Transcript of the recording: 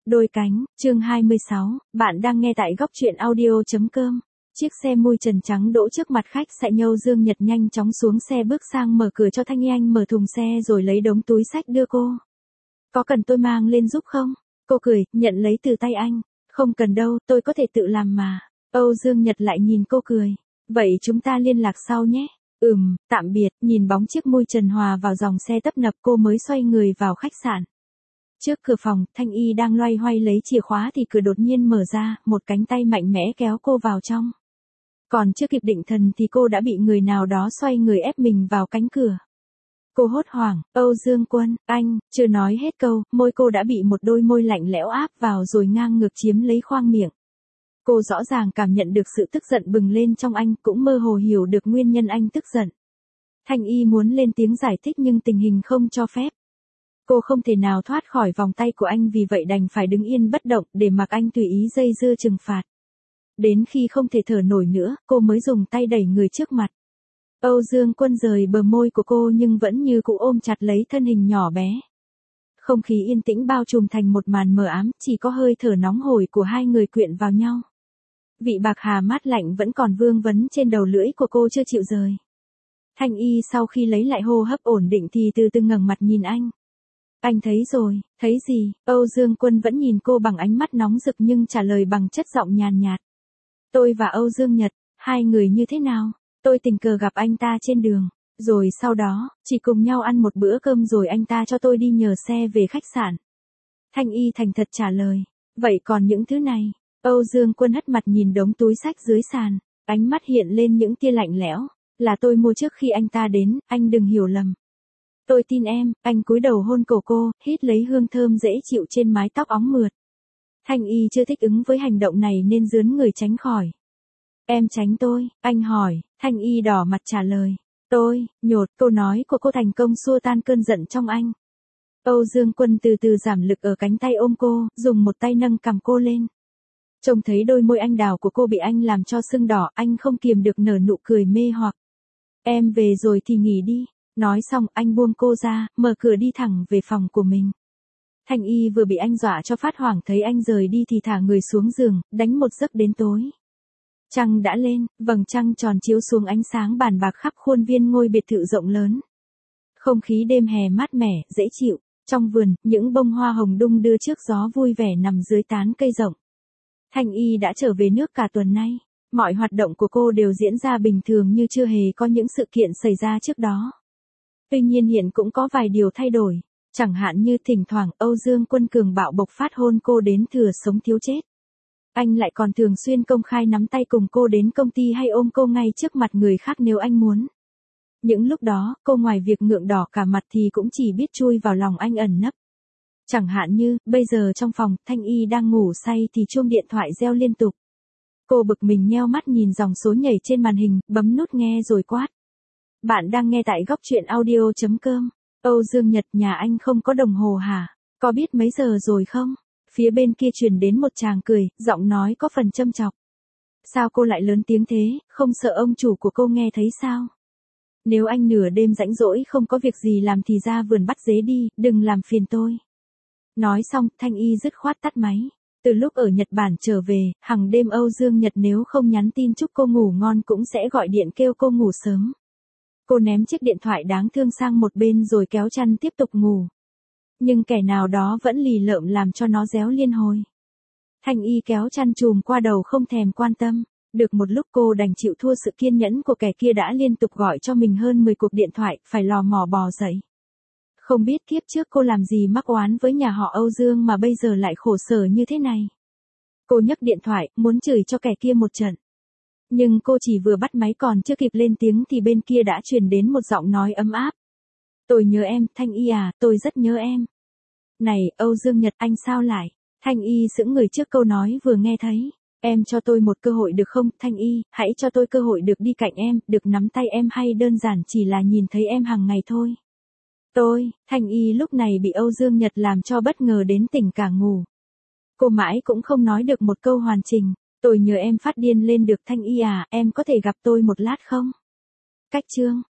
Đôi cánh, chương 26, bạn đang nghe tại góc truyện audio.com. Chiếc xe mui trần trắng đỗ trước mặt khách sạn Nhâu Dương Nhật nhanh chóng xuống xe bước sang mở cửa cho Thanh Y Anh mở thùng xe rồi lấy đống túi xách đưa cô. Có cần tôi mang lên giúp không? Cô cười, nhận lấy từ tay anh. Không cần đâu, tôi có thể tự làm mà. Âu Dương Nhật lại nhìn cô cười. Vậy chúng ta liên lạc sau nhé. Tạm biệt, nhìn bóng chiếc mui trần hòa vào dòng xe tấp nập cô mới xoay người vào khách sạn. Trước cửa phòng, Thanh Y đang loay hoay lấy chìa khóa thì cửa đột nhiên mở ra, một cánh tay mạnh mẽ kéo cô vào trong. Còn chưa kịp định thần thì cô đã bị người nào đó xoay người ép mình vào cánh cửa. Cô hốt hoảng, Âu Dương Quân, anh, chưa nói hết câu, môi cô đã bị một đôi môi lạnh lẽo áp vào rồi ngang ngược chiếm lấy khoang miệng. Cô rõ ràng cảm nhận được sự tức giận bừng lên trong anh, cũng mơ hồ hiểu được nguyên nhân anh tức giận. Thanh Y muốn lên tiếng giải thích nhưng tình hình không cho phép. Cô không thể nào thoát khỏi vòng tay của anh vì vậy đành phải đứng yên bất động để mặc anh tùy ý dây dưa trừng phạt. Đến khi không thể thở nổi nữa, cô mới dùng tay đẩy người trước mặt. Âu Dương Quân rời bờ môi của cô nhưng vẫn như cũ ôm chặt lấy thân hình nhỏ bé. Không khí yên tĩnh bao trùm thành một màn mờ ám, chỉ có hơi thở nóng hổi của hai người quyện vào nhau. Vị bạc hà mát lạnh vẫn còn vương vấn trên đầu lưỡi của cô chưa chịu rời. Thanh Y sau khi lấy lại hô hấp ổn định thì từ từ ngẩng mặt nhìn anh. Anh thấy rồi, thấy gì? Âu Dương Quân vẫn nhìn cô bằng ánh mắt nóng rực nhưng trả lời bằng chất giọng nhàn nhạt. Tôi và Âu Dương Nhật, hai người như thế nào? Tôi tình cờ gặp anh ta trên đường, rồi sau đó, chỉ cùng nhau ăn một bữa cơm rồi anh ta cho tôi đi nhờ xe về khách sạn. Thanh Y thành thật trả lời. Vậy còn những thứ này? Âu Dương Quân hất mặt nhìn đống túi xách dưới sàn, ánh mắt hiện lên những tia lạnh lẽo. Là tôi mua trước khi anh ta đến, anh đừng hiểu lầm. Tôi tin em, anh cúi đầu hôn cổ cô, hít lấy hương thơm dễ chịu trên mái tóc óng mượt. Thanh Y chưa thích ứng với hành động này nên rướn người tránh khỏi. Em tránh tôi, anh hỏi, Thanh Y đỏ mặt trả lời. Tôi, nhột, câu nói của cô thành công xua tan cơn giận trong anh. Âu Dương Quân từ từ giảm lực ở cánh tay ôm cô, dùng một tay nâng cằm cô lên. Trông thấy đôi môi anh đào của cô bị anh làm cho sưng đỏ, anh không kiềm được nở nụ cười mê hoặc. Em về rồi thì nghỉ đi. Nói xong anh buông cô ra, mở cửa đi thẳng về phòng của mình. Thanh Y vừa bị anh dọa cho phát hoảng thấy anh rời đi thì thả người xuống giường, đánh một giấc đến tối. Trăng đã lên, vầng trăng tròn chiếu xuống ánh sáng bàn bạc khắp khuôn viên ngôi biệt thự rộng lớn. Không khí đêm hè mát mẻ, dễ chịu. Trong vườn, những bông hoa hồng đung đưa trước gió vui vẻ nằm dưới tán cây rộng. Thanh Y đã trở về nước cả tuần nay. Mọi hoạt động của cô đều diễn ra bình thường như chưa hề có những sự kiện xảy ra trước đó. Tuy nhiên hiện cũng có vài điều thay đổi. Chẳng hạn như thỉnh thoảng Âu Dương Quân cường bạo bộc phát hôn cô đến thừa sống thiếu chết. Anh lại còn thường xuyên công khai nắm tay cùng cô đến công ty hay ôm cô ngay trước mặt người khác nếu anh muốn. Những lúc đó, cô ngoài việc ngượng đỏ cả mặt thì cũng chỉ biết chui vào lòng anh ẩn nấp. Chẳng hạn như, bây giờ trong phòng, Thanh Y đang ngủ say thì chuông điện thoại reo liên tục. Cô bực mình nheo mắt nhìn dòng số nhảy trên màn hình, bấm nút nghe rồi quát. Bạn đang nghe tại góc truyện audio.com. Âu Dương Nhật, nhà anh không có đồng hồ hả? Có biết mấy giờ rồi không? Phía bên kia truyền đến một tràng cười, giọng nói có phần châm chọc. Sao cô lại lớn tiếng thế, không sợ ông chủ của cô nghe thấy sao? Nếu anh nửa đêm rảnh rỗi không có việc gì làm thì ra vườn bắt dế đi, đừng làm phiền tôi. Nói xong, Thanh Y dứt khoát tắt máy. Từ lúc ở Nhật Bản trở về, hàng đêm Âu Dương Nhật nếu không nhắn tin chúc cô ngủ ngon cũng sẽ gọi điện kêu cô ngủ sớm. Cô ném chiếc điện thoại đáng thương sang một bên rồi kéo chăn tiếp tục ngủ. Nhưng kẻ nào đó vẫn lì lợm làm cho nó réo liên hồi. Thanh Y kéo chăn chùm qua đầu không thèm quan tâm. Được một lúc cô đành chịu thua sự kiên nhẫn của kẻ kia đã liên tục gọi cho mình hơn 10 cuộc điện thoại, phải lò mò bò dậy. Không biết kiếp trước cô làm gì mắc oán với nhà họ Âu Dương mà bây giờ lại khổ sở như thế này. Cô nhấc điện thoại, muốn chửi cho kẻ kia một trận. Nhưng cô chỉ vừa bắt máy còn chưa kịp lên tiếng thì bên kia đã truyền đến một giọng nói ấm áp. Tôi nhớ em, Thanh Y à, tôi rất nhớ em. Này, Âu Dương Nhật, anh sao lại? Thanh Y sững người trước câu nói vừa nghe thấy. Em cho tôi một cơ hội được không, Thanh Y, hãy cho tôi cơ hội được đi cạnh em, được nắm tay em hay đơn giản chỉ là nhìn thấy em hàng ngày thôi. Thanh Y lúc này bị Âu Dương Nhật làm cho bất ngờ đến tỉnh cả ngủ. Cô mãi cũng không nói được một câu hoàn chỉnh. Tôi nhớ em phát điên lên được, Thanh Y à, em có thể gặp tôi một lát không? Cách chương.